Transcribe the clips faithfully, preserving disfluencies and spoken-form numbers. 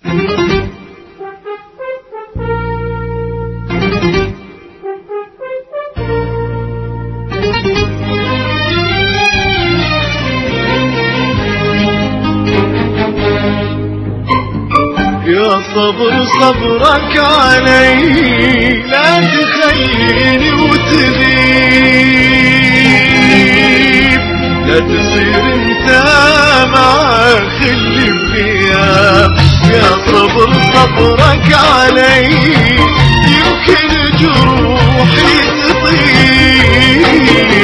يا صبر صبرك علي، لا تخليني وتغيب، لا تصير انت مع خل بغياب. يا صبر صبرك علي، يمكن جروحي تطيب،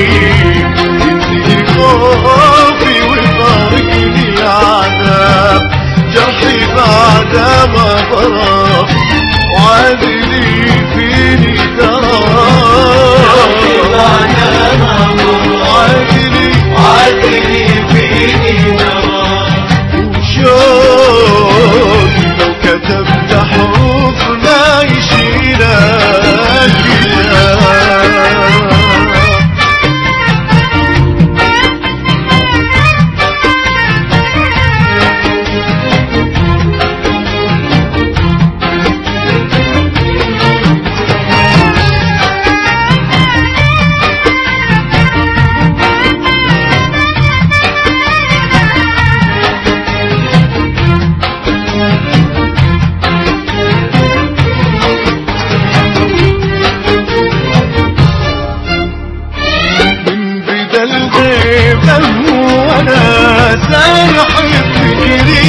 ينتهي خوفي ويفارقني العذاب، جرحي بعد ما ضرب وعادلي فيني دراب، جرحي بعد ما ضرب وعادلي وعادلي فيني دراب. وشوقي لو كتبت حروف ما يشيلها كتاب. وانا سارح بفكري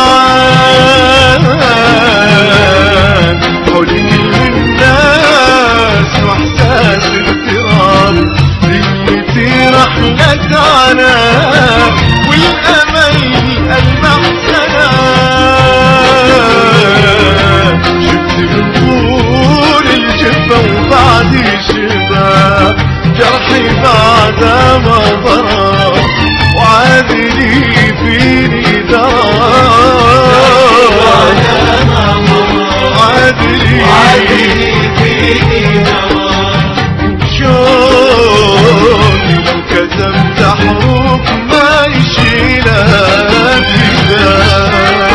معاك، حول كل الناس واحساس اضطراب، دنيتي رحلة عناك والامل المح سناك، شفت بطول الجفة وبعدي شباب، جرحي بعد ما ضرب وعادلي فيني دراب، وعادلي فيني دراب. شوقي لو كتبت حروف ما يشيلها كتاب.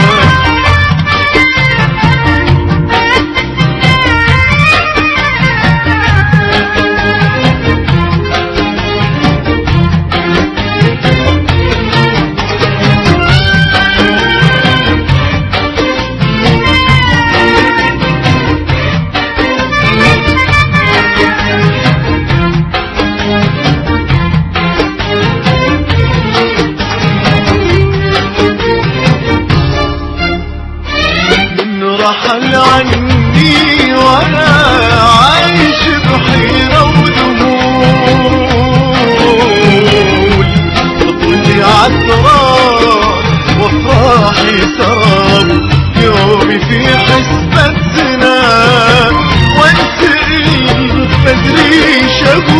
رحل عني وانا عايش بحيرة وذهول، طفولتي عالتراب وافراحي سراب، يومي في حسبة زنا وانسئل مدريش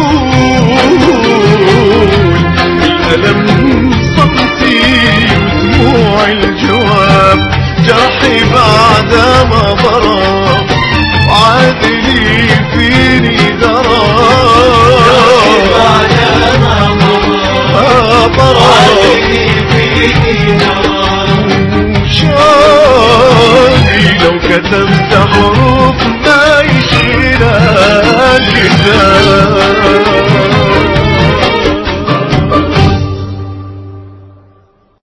اقول، الألم صمتي ودموعي الجواب، جرحي بعد ما ضرب وعادلي فيني دراب، جرحي بعد ما ضرب وعادلي فيني دراب. شوقي لو كتبت